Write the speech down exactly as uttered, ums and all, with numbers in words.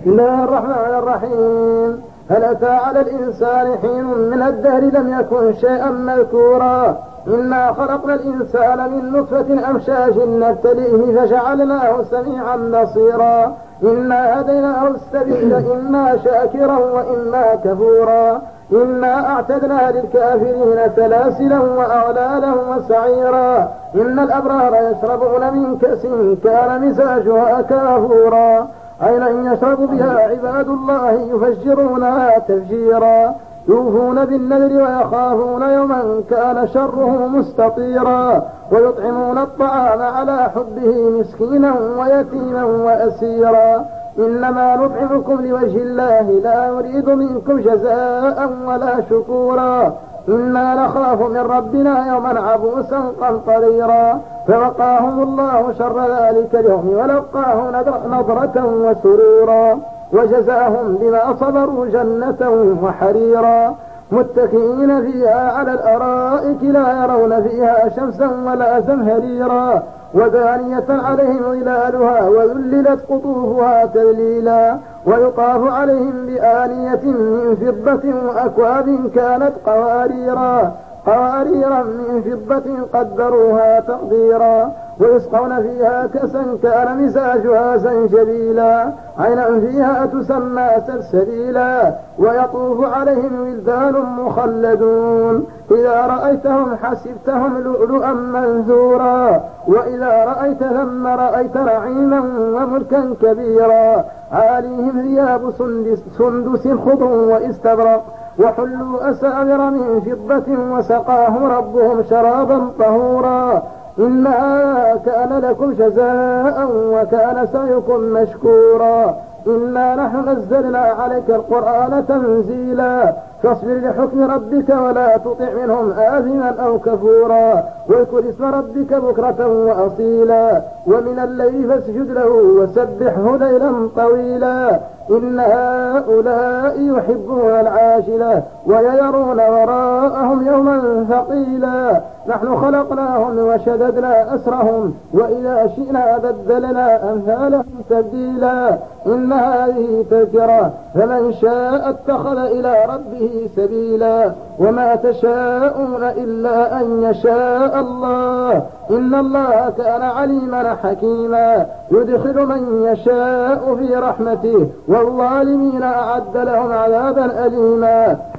بسم الله الرحمن الرحيم. هل أتى على الإنسان حين من الدهر لم يكن شيئا مذكورا؟ إنا خلقنا الإنسان من نطفة أمشاج نبتليه فجعلناه سميعا بصيرا. إنا هديناه السبيل إما شاكرا وإما كفورا. إنا أعتدنا للكافرين سلاسلا وأغلالا وسعيرا. إن الأبرار يشربون من كأس كان مزاجها كافورا عينا يشرب بها عباد الله يفجرونها تفجيرا. يوفون بالنذر ويخافون يوما كان شره مستطيرا. ويطعمون الطعام على حبه مسكينا ويتيما وأسيرا. إنما نطعمكم لوجه الله لا نريد منكم جزاء ولا شكورا. إنا نخاف من ربنا يوما عبوسا قمطريرا. فوقاهم الله شر ذلك اليوم ولقاهم نضرة وسرورا. وجزاهم بما صبروا جنة وحريرا متكئين فيها على الأرائك لا يرون فيها شمسا ولا زمهريرا. ودانية عليهم ظلالها وذللت قطوفها تذليلا. ويطاف عليهم بآنية من فضة وأكواب كانت قواريرا قواريرا من فضة قدروها تقديرا. ويسقون فيها كأسا كان مزاجها زنجبيلا عينا فيها تسمى سلسبيلا. ويطوف عليهم ولدان مخلدون إذا رأيتهم حسبتهم لؤلؤا منثورا. وإذا رأيت ثم رأيت نعيما وملكا كبيرا. عاليهم ثياب سندس خضر واستبرق وحلوا أساور من فضة وسقاهم ربهم شرابا طهورا. إنها كان لكم جزاء وكان سعيكم مشكورا. إنا نحن نزلنا عليك القرآن تنزيلا. فاصبر لحكم ربك ولا تطع منهم آثما أو كفورا. واذكر اسم ربك بكرة وأصيلا. ومن الليل فاسجد له وسبحه ليلا طويلا. إن هؤلاء يحبون العاجلة ويذرون وراءهم يوما ثقيلا. نحن خلقناهم وشددنا أسرهم وإذا شئنا بدلنا أمثالهم تبديلا. إن هذه تذكرة فمن شاء اتخذ إلى ربه سبيلا. وما تشاءون إلا أن يشاء الله. إن الله كان عليما حكيما. يدخل من يشاء في رحمته والظالمين أعد لهم عذابا أليما.